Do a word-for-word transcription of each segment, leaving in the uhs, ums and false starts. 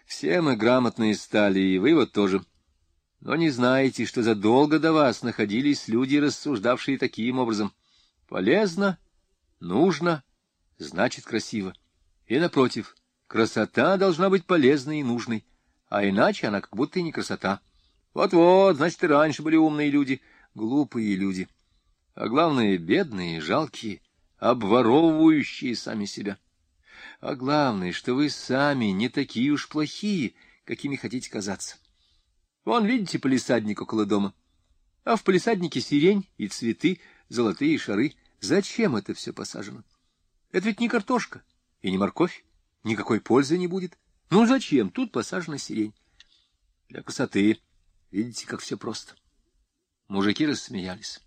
Все мы грамотные стали, и вы вот тоже. Но не знаете, что задолго до вас находились люди, рассуждавшие таким образом. Полезно, нужно, значит красиво. И напротив, красота должна быть полезной и нужной, а иначе она как будто и не красота. Вот-вот, значит, и раньше были умные люди, глупые люди, а главное, бедные, жалкие, обворовывающие сами себя. А главное, что вы сами не такие уж плохие, какими хотите казаться. Вон, видите, палисадник около дома, а в палисаднике сирень и цветы, золотые шары. Зачем это все посажено? Это ведь не картошка и не морковь, никакой пользы не будет. Ну зачем? Тут посажена сирень. Для красоты. Видите, как все просто. Мужики рассмеялись.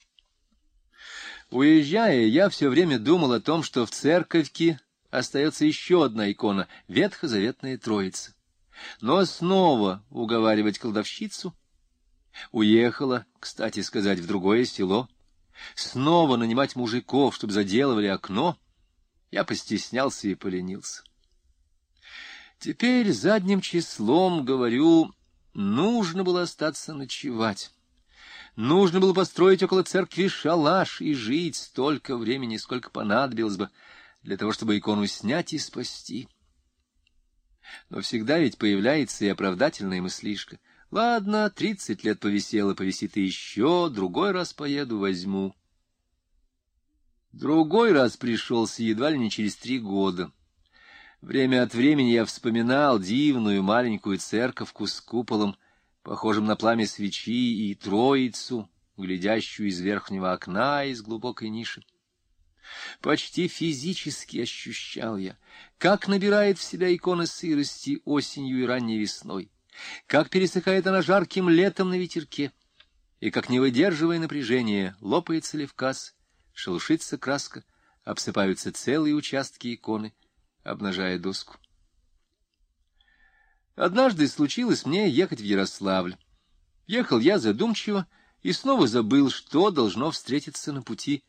Уезжая, я все время думал о том, что в церковке остается еще одна икона — ветхозаветная Троица. Но снова уговаривать кладовщицу, уехала, кстати сказать, в другое село, снова нанимать мужиков, чтобы заделывали окно, я постеснялся и поленился. Теперь задним числом, говорю, нужно было остаться ночевать. Нужно было построить около церкви шалаш и жить столько времени, сколько понадобилось бы, для того, чтобы икону снять и спасти. Но всегда ведь появляется и оправдательная мыслишка. Ладно, тридцать лет повисело, повисит и еще, другой раз поеду, возьму. Другой раз пришелся едва ли не через три года. Время от времени я вспоминал дивную маленькую церковку с куполом, похожим на пламя свечи, и Троицу, глядящую из верхнего окна из глубокой ниши. Почти физически ощущал я, как набирает в себя икона сырости осенью и ранней весной, как пересыхает она жарким летом на ветерке, и как, не выдерживая напряжения, лопается левказ, шелушится краска, обсыпаются целые участки иконы, обнажая доску. Однажды случилось мне ехать в Ярославль. Ехал я задумчиво и снова забыл, что должно встретиться на пути.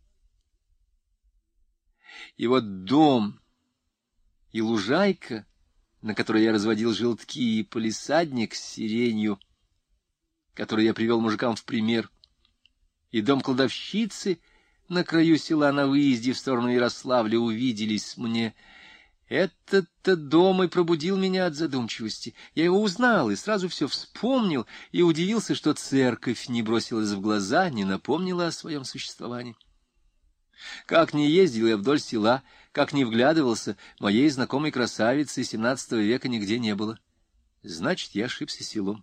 И вот дом и лужайка, на которой я разводил желтки, и палисадник с сиренью, который я привел мужикам в пример, и дом кладовщицы на краю села на выезде в сторону Ярославля увиделись мне. Этот-то дом и пробудил меня от задумчивости. Я его узнал и сразу все вспомнил, и удивился, что церковь не бросилась в глаза, не напомнила о своем существовании. Как ни ездил я вдоль села, как ни вглядывался, моей знакомой красавицы семнадцатого века нигде не было. Значит, я ошибся селом.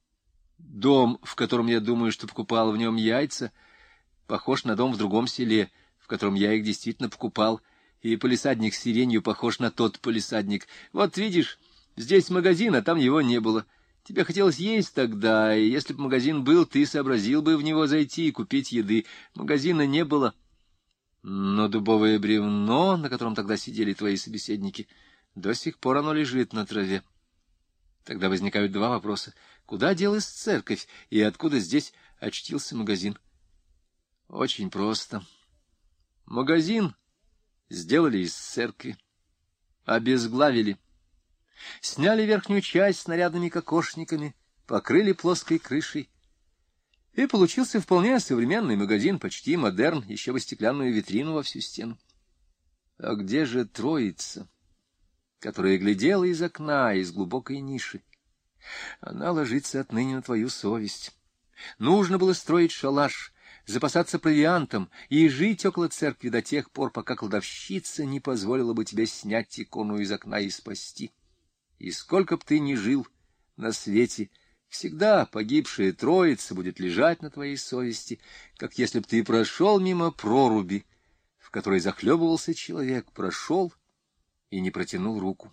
Дом, в котором я думаю, что покупал в нем яйца, похож на дом в другом селе, в котором я их действительно покупал, и палисадник с сиренью похож на тот палисадник. Вот видишь, здесь магазин, а там его не было. Тебе хотелось есть тогда, и если бы магазин был, ты сообразил бы в него зайти и купить еды. Магазина не было. Но дубовое бревно, на котором тогда сидели твои собеседники, до сих пор оно лежит на траве. Тогда возникают два вопроса. Куда делась церковь, и откуда здесь очтился магазин? Очень просто. Магазин сделали из церкви, обезглавили, сняли верхнюю часть с нарядными кокошниками, покрыли плоской крышей, и получился вполне современный магазин, почти модерн, еще бы стеклянную витрину во всю стену. А где же Троица, которая глядела из окна, из глубокой ниши? Она ложится отныне на твою совесть. Нужно было строить шалаш, запасаться провиантом и жить около церкви до тех пор, пока кладовщица не позволила бы тебе снять икону из окна и спасти. И сколько б ты ни жил на свете, всегда погибшая Троица будет лежать на твоей совести, как если б ты прошел мимо проруби, в которой захлебывался человек, прошел и не протянул руку.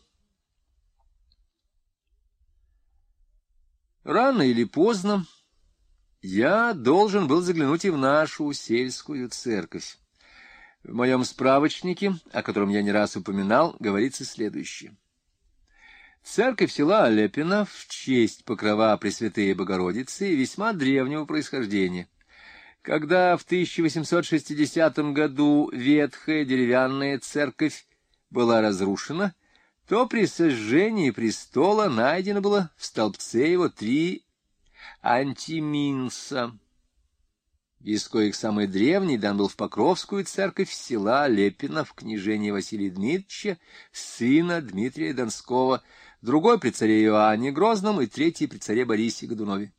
Рано или поздно я должен был заглянуть и в нашу сельскую церковь. В моем справочнике, о котором я не раз упоминал, говорится следующее. Церковь села Олепино в честь покрова Пресвятые Богородицы весьма древнего происхождения. Когда в тысяча восемьсот шестидесятом году ветхая деревянная церковь была разрушена, то при сожжении престола найдено было в столбце его три антиминса, из коих самый древний дан был в Покровскую церковь села Лепино в княжении Василия Дмитрича, сына Дмитрия Донского, другой при царе Иоанне Грозном и третий при царе Борисе Годунове.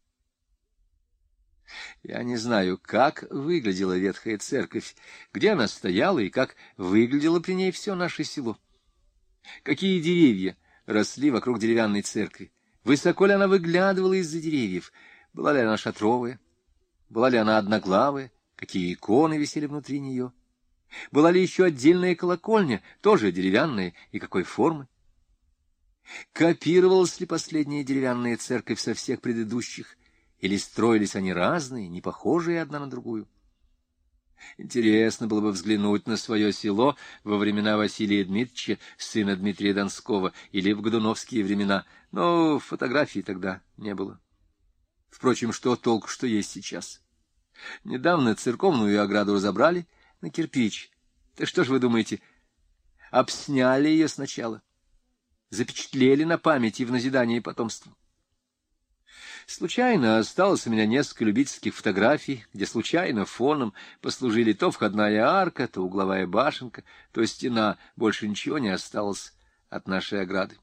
Я не знаю, как выглядела ветхая церковь, где она стояла и как выглядело при ней все наше село. Какие деревья росли вокруг деревянной церкви, высоко ли она выглядывала из-за деревьев, была ли она шатровая, была ли она одноглавая, какие иконы висели внутри нее, была ли еще отдельная колокольня, тоже деревянная, и какой формы. Копировалась ли последняя деревянная церковь со всех предыдущих, или строились они разные, не похожие одна на другую? Интересно было бы взглянуть на свое село во времена Василия Дмитрича, сына Дмитрия Донского, или в годуновские времена, но фотографий тогда не было. Впрочем, что толку, что есть сейчас? Недавно церковную ограду разобрали на кирпич. Так что ж вы думаете, обсняли ее сначала, запечатлели на память и в назидание потомству? Случайно осталось у меня несколько любительских фотографий, где случайно фоном послужили то входная арка, то угловая башенка, то стена, больше ничего не осталось от нашей ограды.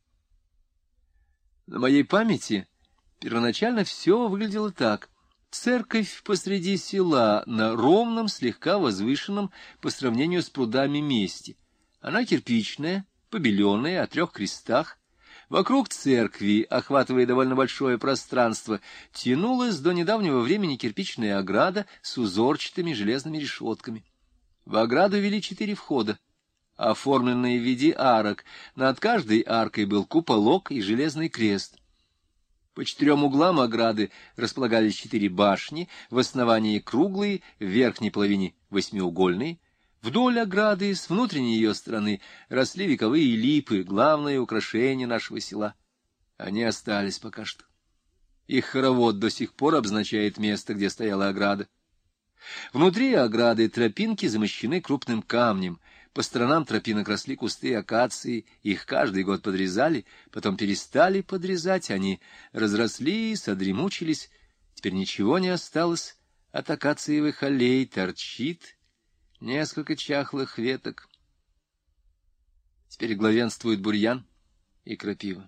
На моей памяти первоначально все выглядело так. Церковь посреди села, на ровном, слегка возвышенном по сравнению с прудами месте. Она кирпичная, побеленная, о трех крестах. Вокруг церкви, охватывая довольно большое пространство, тянулась до недавнего времени кирпичная ограда с узорчатыми железными решетками. В ограду вели четыре входа, оформленные в виде арок. Над каждой аркой был куполок и железный крест. По четырем углам ограды располагались четыре башни, в основании круглые, в верхней половине восьмиугольные. Вдоль ограды, с внутренней ее стороны, росли вековые липы, главное украшение нашего села. Они остались пока что. Их хоровод до сих пор обозначает место, где стояла ограда. Внутри ограды тропинки замощены крупным камнем. По сторонам тропинок росли кусты акации, их каждый год подрезали, потом перестали подрезать, они разрослись, одремучились, теперь ничего не осталось от акациевых аллей, торчит несколько чахлых веток. Теперь главенствует бурьян и крапива.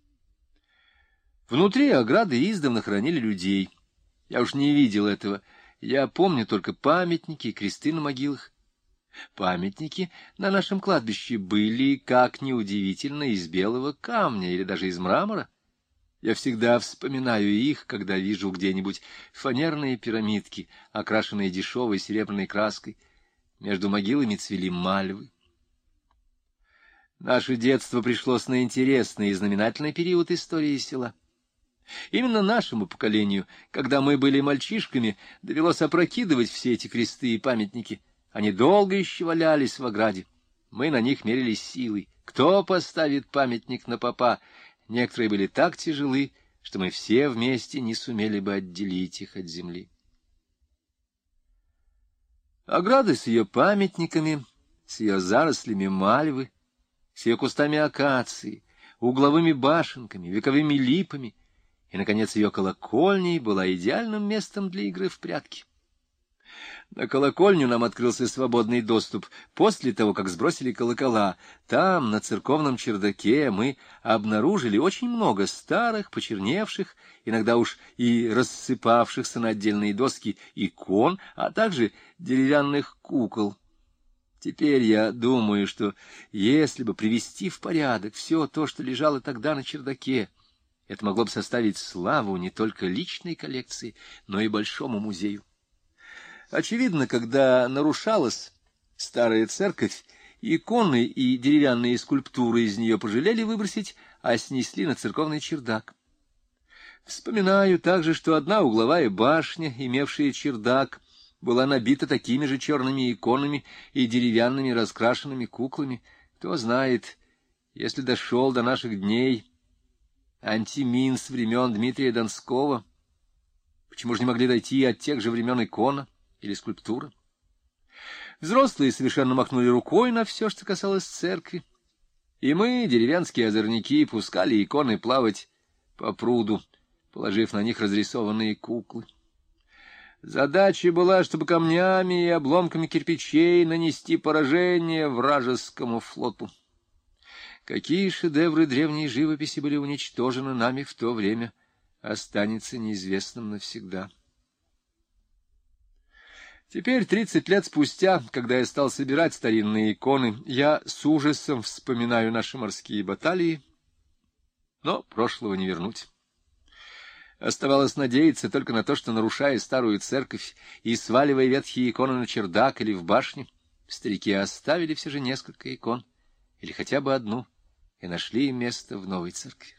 Внутри ограды издавна хоронили людей. Я уж не видел этого, я помню только памятники и кресты на могилах. Памятники на нашем кладбище были, как ни удивительно, из белого камня или даже из мрамора. Я всегда вспоминаю их, когда вижу где-нибудь фанерные пирамидки, окрашенные дешевой серебряной краской. Между могилами цвели мальвы. Наше детство пришлось на интересный и знаменательный период истории села. Именно нашему поколению, когда мы были мальчишками, довелось опрокидывать все эти кресты и памятники. Они долго еще валялись в ограде. Мы на них мерились силой. Кто поставит памятник на попа? Некоторые были так тяжелы, что мы все вместе не сумели бы отделить их от земли. Ограда с ее памятниками, с ее зарослями мальвы, с ее кустами акации, угловыми башенками, вековыми липами и, наконец, ее колокольней была идеальным местом для игры в прятки. На колокольню нам открылся свободный доступ после того, как сбросили колокола. Там, на церковном чердаке, мы обнаружили очень много старых, почерневших, иногда уж и рассыпавшихся на отдельные доски икон, а также деревянных кукол. Теперь я думаю, что если бы привести в порядок все то, что лежало тогда на чердаке, это могло бы составить славу не только личной коллекции, но и большому музею. Очевидно, когда нарушалась старая церковь, иконы и деревянные скульптуры из нее пожалели выбросить, а снесли на церковный чердак. Вспоминаю также, что одна угловая башня, имевшая чердак, была набита такими же черными иконами и деревянными раскрашенными куклами. Кто знает, если дошел до наших дней антиминс времен Дмитрия Донского, почему же не могли дойти от тех же времен икона или скульптура? Взрослые совершенно махнули рукой на все, что касалось церкви. И мы, деревенские озорники, пускали иконы плавать по пруду, положив на них разрисованные куклы. Задача была, чтобы камнями и обломками кирпичей нанести поражение вражескому флоту. Какие шедевры древней живописи были уничтожены нами в то время, останется неизвестным навсегда. Теперь, тридцать лет спустя, когда я стал собирать старинные иконы, я с ужасом вспоминаю наши морские баталии, но прошлого не вернуть. Оставалось надеяться только на то, что, нарушая старую церковь и сваливая ветхие иконы на чердак или в башню, старики оставили все же несколько икон, или хотя бы одну, и нашли им место в новой церкви.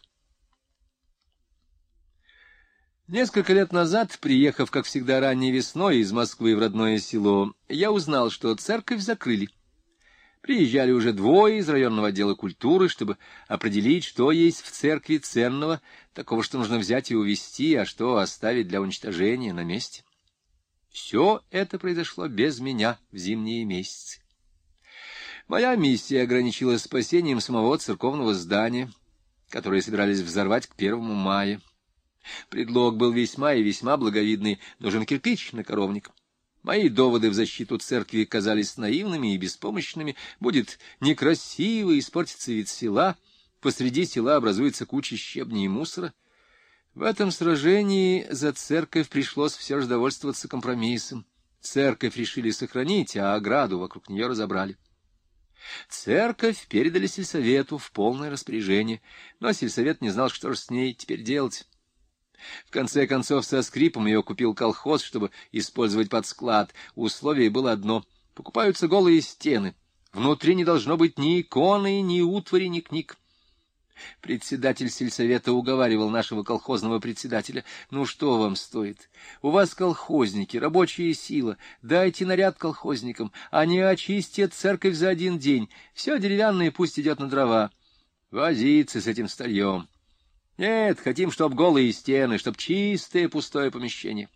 Несколько лет назад, приехав, как всегда, ранней весной из Москвы в родное село, я узнал, что церковь закрыли. Приезжали уже двое из районного отдела культуры, чтобы определить, что есть в церкви ценного, такого, что нужно взять и увезти, а что оставить для уничтожения на месте. Все это произошло без меня в зимние месяцы. Моя миссия ограничилась спасением самого церковного здания, которое собирались взорвать к первому мая. Предлог был весьма и весьма благовидный: нужен кирпич на коровник. Мои доводы в защиту церкви казались наивными и беспомощными. Будет некрасиво, испортится вид села, посреди села образуется куча щебня и мусора. В этом сражении за церковь пришлось все же довольствоваться компромиссом. Церковь решили сохранить, а ограду вокруг нее разобрали. Церковь передали сельсовету в полное распоряжение, но сельсовет не знал, что же с ней теперь делать. В конце концов, со скрипом ее купил колхоз, чтобы использовать под склад. Условие было одно — покупаются голые стены. Внутри не должно быть ни иконы, ни утвари, ни книг. Председатель сельсовета уговаривал нашего колхозного председателя: ну что вам стоит? У вас колхозники, рабочая сила, дайте наряд колхозникам, они очистят церковь за один день, все деревянное пусть идет на дрова. Возиться с этим старьем. Нет, хотим, чтоб голые стены, чтоб чистое пустое помещение.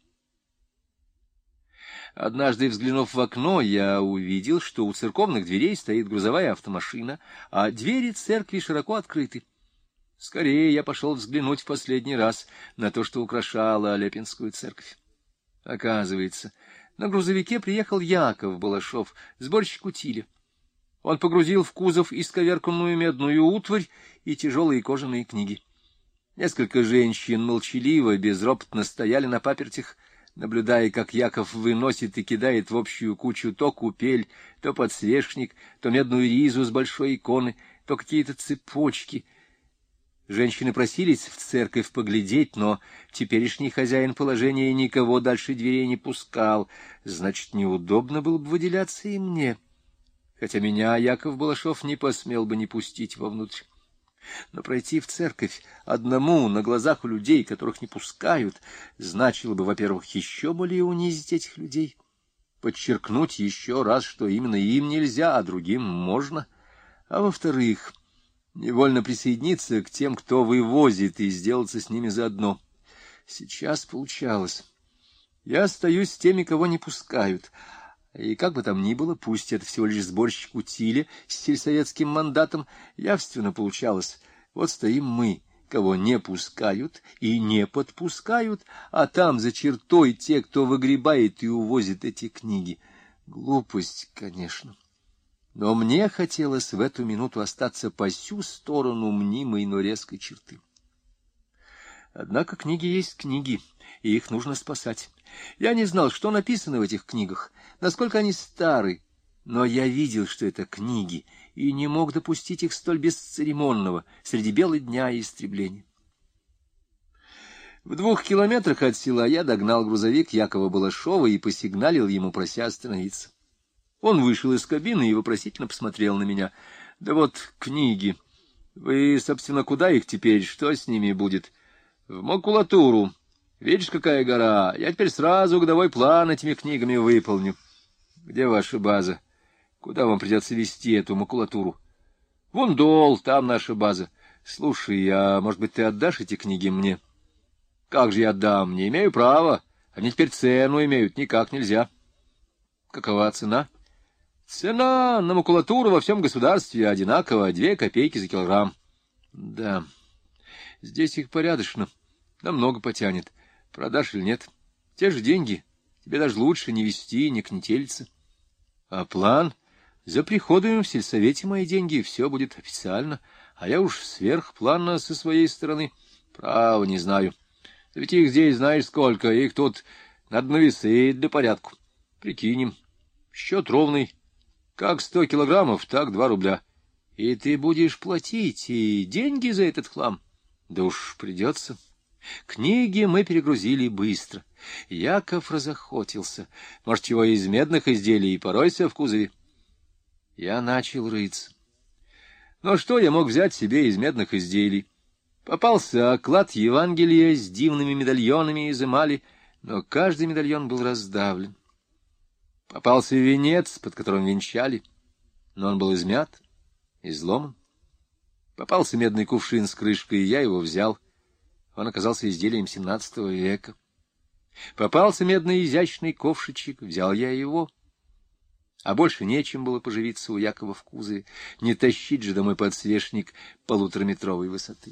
Однажды, взглянув в окно, я увидел, что у церковных дверей стоит грузовая автомашина, а двери церкви широко открыты. Скорее я пошел взглянуть в последний раз на то, что украшало Алепинскую церковь. Оказывается, на грузовике приехал Яков Балашов, сборщик утиля. Он погрузил в кузов исковерканную медную утварь и тяжелые кожаные книги. Несколько женщин молчаливо, безропотно стояли на папертях, наблюдая, как Яков выносит и кидает в общую кучу то купель, то подсвечник, то медную ризу с большой иконы, то какие-то цепочки. Женщины просились в церковь поглядеть, но теперешний хозяин положения никого дальше дверей не пускал. Значит, неудобно было бы выделяться и мне, хотя меня Яков Балашов не посмел бы не пустить вовнутрь. Но пройти в церковь одному на глазах у людей, которых не пускают, значило бы, во-первых, еще более унизить этих людей, подчеркнуть еще раз, что именно им нельзя, а другим можно, а во-вторых, невольно присоединиться к тем, кто вывозит, и сделаться с ними заодно. Сейчас получалось. Я остаюсь с теми, кого не пускают, и как бы там ни было, пусть это всего лишь сборщик утиля с сельсоветским мандатом, явственно получалось. Вот стоим мы, кого не пускают и не подпускают, а там за чертой те, кто выгребает и увозит эти книги. Глупость, конечно. Но мне хотелось в эту минуту остаться по сю сторону мнимой, но резкой черты. Однако книги есть книги, и их нужно спасать. Я не знал, что написано в этих книгах, насколько они стары, но я видел, что это книги, и не мог допустить их столь бесцеремонного среди бела дня и истребления. В двух километрах от села я догнал грузовик Якова Балашова и посигналил ему, прося остановиться. Он вышел из кабины и вопросительно посмотрел на меня. — Да вот книги. Вы, собственно, куда их теперь? Что с ними будет? — В макулатуру. Видишь, какая гора? Я теперь сразу годовой план этими книгами выполню. — Где ваша база? Куда вам придется везти эту макулатуру? — Вон дол, там наша база. Слушай, а может быть, ты отдашь эти книги мне? — Как же я отдам? Не имею права. Они теперь цену имеют, никак нельзя. — Какова цена? — Цена на макулатуру во всем государстве одинаковая, две копейки за килограмм. Да, здесь их порядочно, намного потянет. Продашь или нет? Те же деньги. Тебе даже лучше не вести, не кнетелиться. А план? Заприходуем в сельсовете мои деньги, все будет официально. А я уж сверхпланно со своей стороны. Право, не знаю. Да ведь их здесь знаешь сколько, их тут надо на весы для порядку. Прикинем. Счет ровный. Как сто килограммов, так два рубля. И ты будешь платить и деньги за этот хлам? Да уж придется. Книги мы перегрузили быстро. Яков разохотился. Может, чего из медных изделий, и поройся в кузове. Я начал рыться. Но что я мог взять себе из медных изделий? Попался оклад Евангелия с дивными медальонами из эмали, но каждый медальон был раздавлен. Попался венец, под которым венчали, но он был измят, изломан. Попался медный кувшин с крышкой, и я его взял. Он оказался изделием семнадцатого века. Попался медный изящный ковшичек, взял я его. А больше нечем было поживиться у Якова в кузове, не тащить же домой подсвечник полутораметровой высоты.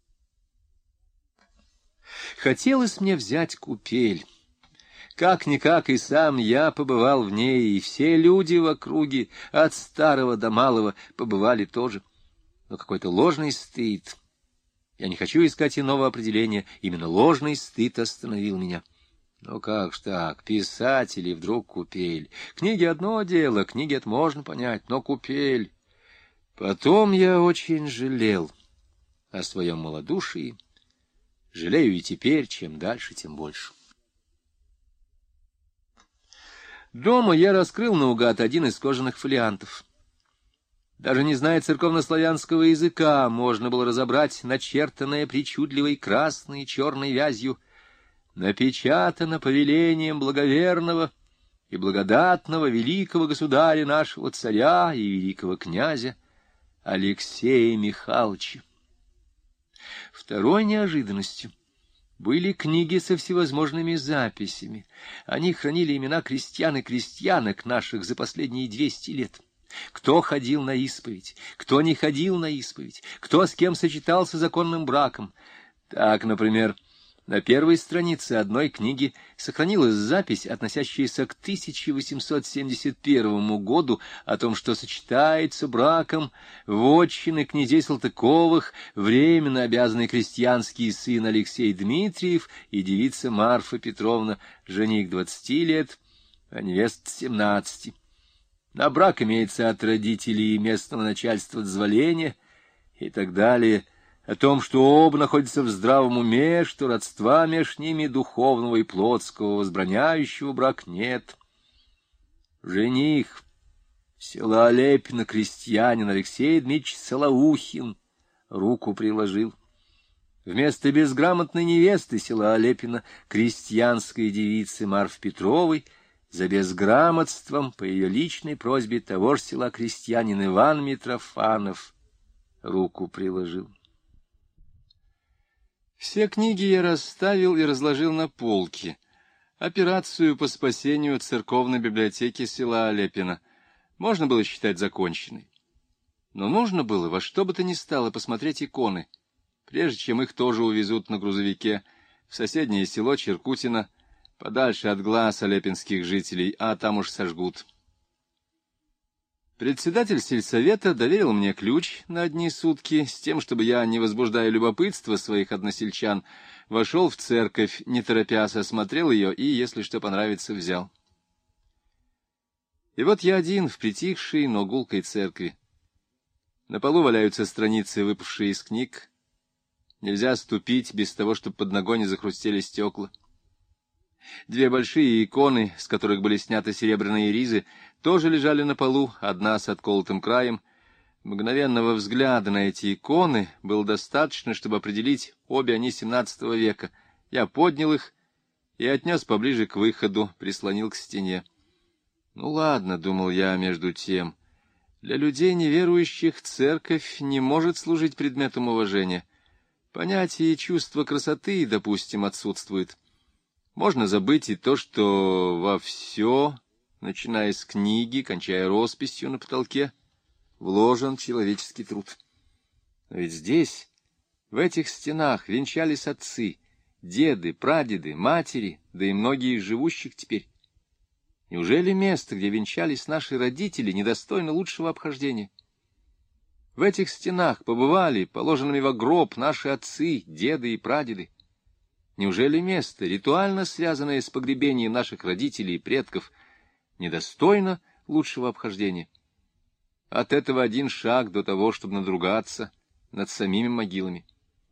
Хотелось мне взять купель. Как-никак и сам я побывал в ней, и все люди в округе, от старого до малого, побывали тоже. Но какой-то ложный стыд. Я не хочу искать иного определения, именно ложный стыд остановил меня. Ну как ж так, писатели вдруг купель. Книги одно дело, книги это можно понять, но купель. Потом я очень жалел о своем малодушии. Жалею и теперь, чем дальше, тем больше. Дома я раскрыл наугад один из кожаных фолиантов. Даже не зная церковнославянского языка, можно было разобрать начертанное причудливой красной и черной вязью: напечатано повелением благоверного и благодатного великого государя нашего царя и великого князя Алексея Михайловича. Второй неожиданностью были книги со всевозможными записями. Они хранили имена крестьян и крестьянок наших за последние двести лет. Кто ходил на исповедь, кто не ходил на исповедь, кто с кем сочетался законным браком. Так, например, на первой странице одной книги сохранилась запись, относящаяся к тысяча восемьсот семьдесят первому году, о том, что сочетается браком вотчины князей Салтыковых временно обязанный крестьянский сын Алексей Дмитриев и девица Марфа Петровна, жених двадцати лет, а невеста семнадцати. На брак имеется от родителей и местного начальства дозволение и так далее. О том, что оба находятся в здравом уме, что родства меж ними духовного и плотского возбраняющего брак нет. Жених села Олепина, крестьянин Алексей Дмитриевич Солоухин, руку приложил. Вместо безграмотной невесты села Олепина, крестьянской девицы Марфы Петровой, за безграмотством по ее личной просьбе того же села крестьянин Иван Митрофанов руку приложил. Все книги я расставил и разложил на полке. Операцию по спасению церковной библиотеки села Олепина можно было считать законченной. Но нужно было во что бы то ни стало посмотреть иконы, прежде чем их тоже увезут на грузовике в соседнее село Черкутино, подальше от глаз олепинских жителей, а там уж сожгут. Председатель сельсовета доверил мне ключ на одни сутки с тем, чтобы я, не возбуждая любопытства своих односельчан, вошел в церковь, не торопясь, осмотрел ее и, если что понравится, взял. И вот я один в притихшей, но гулкой церкви. На полу валяются страницы, выпавшие из книг. Нельзя ступить без того, чтобы под ногой не захрустели стекла. Две большие иконы, с которых были сняты серебряные ризы, тоже лежали на полу, одна с отколотым краем. Мгновенного взгляда на эти иконы было достаточно, чтобы определить, обе они семнадцатого века. Я поднял их и отнес поближе к выходу, прислонил к стене. Ну ладно, — думал я между тем, — для людей неверующих церковь не может служить предметом уважения. Понятие и чувство красоты, допустим, отсутствует. Можно забыть и то, что во все начиная с книги, кончая росписью на потолке, вложен человеческий труд. Но ведь здесь, в этих стенах, венчались отцы, деды, прадеды, матери, да и многие из живущих теперь. Неужели место, где венчались наши родители, недостойно лучшего обхождения? В этих стенах побывали, положенными во гроб, наши отцы, деды и прадеды. Неужели место, ритуально связанное с погребением наших родителей и предков, недостойно лучшего обхождения? От этого один шаг до того, чтобы надругаться над самими могилами.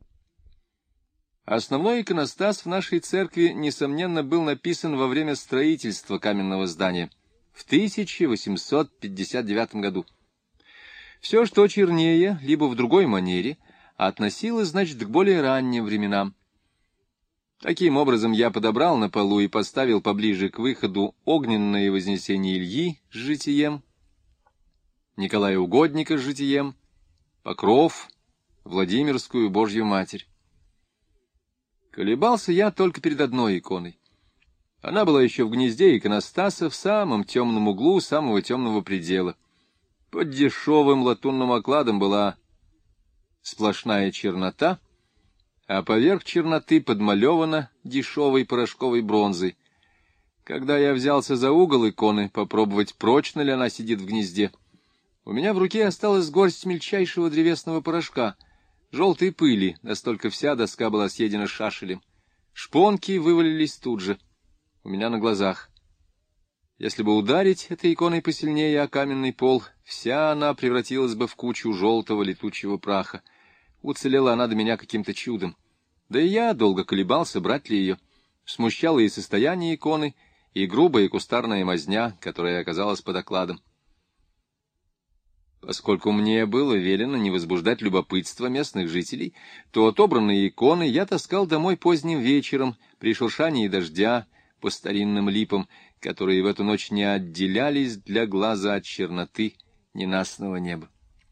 Основной иконостас в нашей церкви, несомненно, был написан во время строительства каменного здания в тысяча восемьсот пятьдесят девятом году. Все, что чернее, либо в другой манере, относилось, значит, к более ранним временам. Таким образом, я подобрал на полу и поставил поближе к выходу огненное вознесение Ильи с житием, Николая Угодника с житием, Покров, Владимирскую Божью Матерь. Колебался я только перед одной иконой. Она была еще в гнезде иконостаса в самом темном углу самого темного предела. Под дешевым латунным окладом была сплошная чернота, а поверх черноты подмалевана дешевой порошковой бронзой. Когда я взялся за угол иконы, попробовать, прочно ли она сидит в гнезде, у меня в руке осталась горсть мельчайшего древесного порошка, желтой пыли, настолько вся доска была съедена шашелем. Шпонки вывалились тут же, у меня на глазах. Если бы ударить этой иконой посильнее о каменный пол, вся она превратилась бы в кучу желтого летучего праха. Уцелела она до меня каким-то чудом. Да и я долго колебался, брать ли ее. Смущало и состояние иконы, и грубая кустарная мазня, которая оказалась под окладом. Поскольку мне было велено не возбуждать любопытство местных жителей, то отобранные иконы я таскал домой поздним вечером при шуршании дождя по старинным липам, которые в эту ночь не отделялись для глаза от черноты ненастного неба.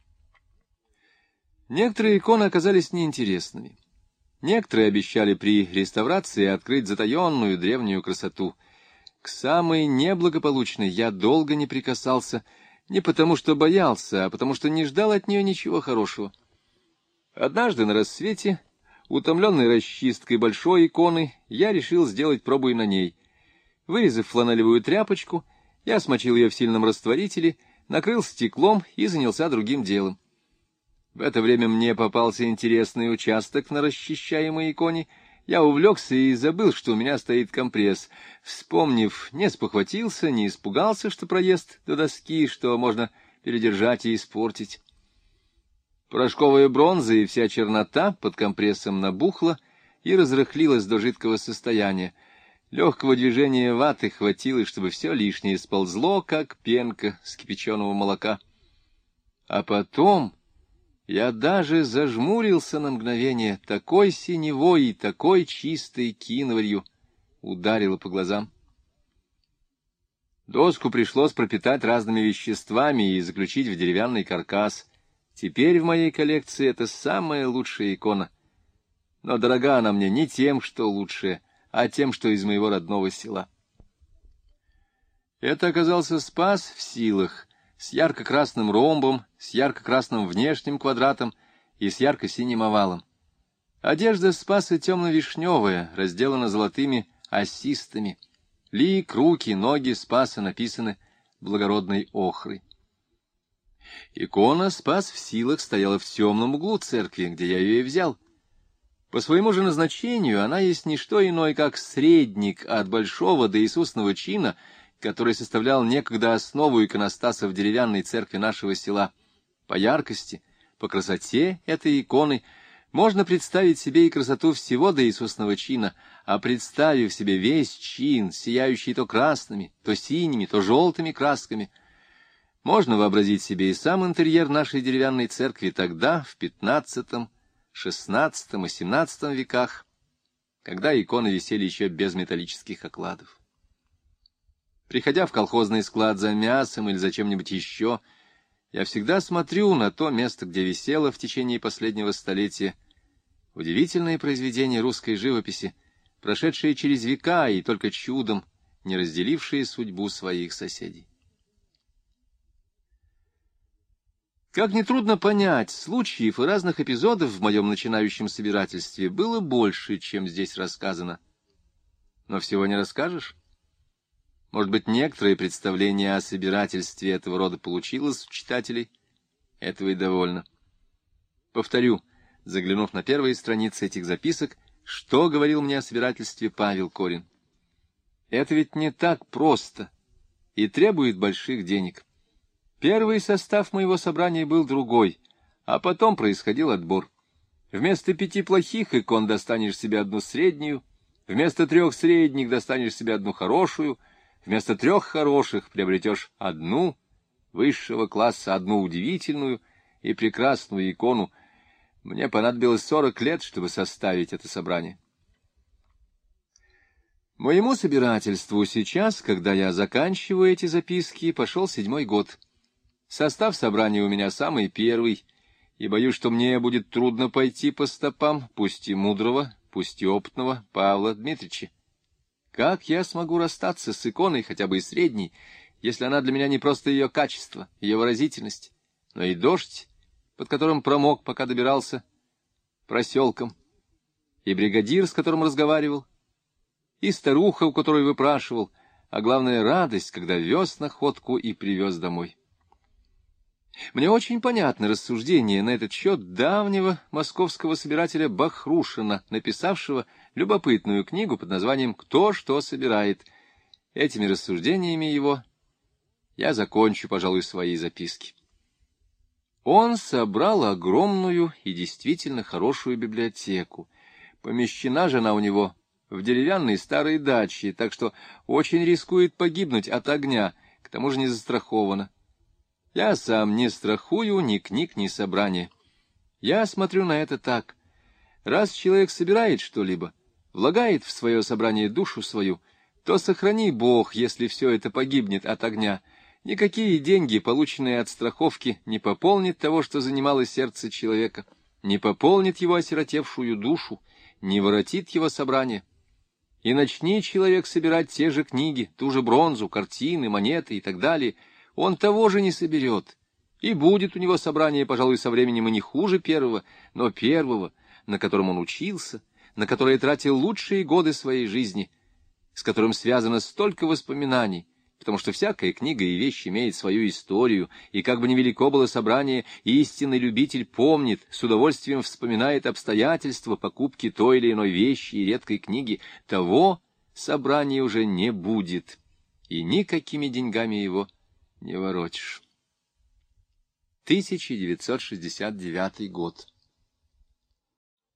Некоторые иконы оказались неинтересными. Некоторые обещали при реставрации открыть затаенную древнюю красоту. К самой неблагополучной я долго не прикасался, не потому что боялся, а потому что не ждал от нее ничего хорошего. Однажды на рассвете, утомленный расчисткой большой иконы, я решил сделать пробу и на ней. Вырезав фланелевую тряпочку, я смочил ее в сильном растворителе, накрыл стеклом и занялся другим делом. В это время мне попался интересный участок на расчищаемой иконе. Я увлекся и забыл, что у меня стоит компресс. Вспомнив, не спохватился, не испугался, что проезд до доски, что можно передержать и испортить. Порошковая бронза и вся чернота под компрессом набухла и разрыхлилась до жидкого состояния. Легкого движения ваты хватило, чтобы все лишнее сползло, как пенка с кипяченого молока. А потом я даже зажмурился на мгновение, такой синевой и такой чистой киноварью ударило по глазам. Доску пришлось пропитать разными веществами и заключить в деревянный каркас. Теперь в моей коллекции это самая лучшая икона. Но дорога она мне не тем, что лучшее, а тем, что из моего родного села. Это оказался Спас в Силах, с ярко-красным ромбом, с ярко-красным внешним квадратом и с ярко-синим овалом. Одежда Спаса темно-вишневая, разделана золотыми ассистами. Лик, руки, ноги Спаса написаны благородной охрой. Икона Спас в Силах стояла в темном углу церкви, где я ее и взял. По своему же назначению она есть не что иное, как средник от большого до Иисусного чина, который составлял некогда основу иконостаса в деревянной церкви нашего села. По яркости, по красоте этой иконы можно представить себе и красоту всего до Иисусного чина, а представив себе весь чин, сияющий то красными, то синими, то желтыми красками, можно вообразить себе и сам интерьер нашей деревянной церкви тогда, в пятнадцатом, шестнадцатом и семнадцатом веках, когда иконы висели еще без металлических окладов. Приходя в колхозный склад за мясом или за чем-нибудь еще, я всегда смотрю на то место, где висело в течение последнего столетия удивительное произведение русской живописи, прошедшее через века и только чудом не разделившие судьбу своих соседей. Как нетрудно понять, случаев и разных эпизодов в моем начинающем собирательстве было больше, чем здесь рассказано. Но всего не расскажешь. Может быть, некоторое представление о собирательстве этого рода получилось у читателей. Этого и довольно. Повторю, заглянув на первые страницы этих записок, что говорил мне о собирательстве Павел Корин. Это ведь не так просто и требует больших денег. Первый состав моего собрания был другой, а потом происходил отбор. Вместо пяти плохих икон достанешь себе одну среднюю, вместо трех средних достанешь себе одну хорошую, вместо трех хороших приобретешь одну высшего класса, одну удивительную и прекрасную икону. Мне понадобилось сорок лет, чтобы составить это собрание. Моему собирательству сейчас, когда я заканчиваю эти записки, пошел седьмой год. Состав собрания у меня самый первый, и боюсь, что мне будет трудно пойти по стопам, пусть и мудрого, пусть и опытного Павла Дмитриевича. Как я смогу расстаться с иконой, хотя бы и средней, если она для меня не просто ее качество, ее выразительность, но и дождь, под которым промок, пока добирался проселком, и бригадир, с которым разговаривал, и старуха, у которой выпрашивал, а главное — радость, когда вез находку и привез домой. Мне очень понятно рассуждение на этот счет давнего московского собирателя Бахрушина, написавшего любопытную книгу под названием «Кто что собирает». Этими рассуждениями его я закончу, пожалуй, свои записки. Он собрал огромную и действительно хорошую библиотеку. Помещена же она у него в деревянной старой даче, так что очень рискует погибнуть от огня, к тому же не застрахована. Я сам не страхую ни книг, ни собрания. Я смотрю на это так. Раз человек собирает что-либо, влагает в свое собрание душу свою, то сохрани Бог, если все это погибнет от огня. Никакие деньги, полученные от страховки, не пополнят того, что занимало сердце человека, не пополнит его осиротевшую душу, не воротит его собрание. И начни человек собирать те же книги, ту же бронзу, картины, монеты и так далее, он того же не соберет. И будет у него собрание, пожалуй, со временем и не хуже первого, но первого, на котором он учился, на которое тратил лучшие годы своей жизни, с которым связано столько воспоминаний, потому что всякая книга и вещь имеет свою историю, и как бы ни велико было собрание, истинный любитель помнит, с удовольствием вспоминает обстоятельства покупки той или иной вещи и редкой книги, того собрания уже не будет, и никакими деньгами его не воротишь. тысяча девятьсот шестьдесят девятый год.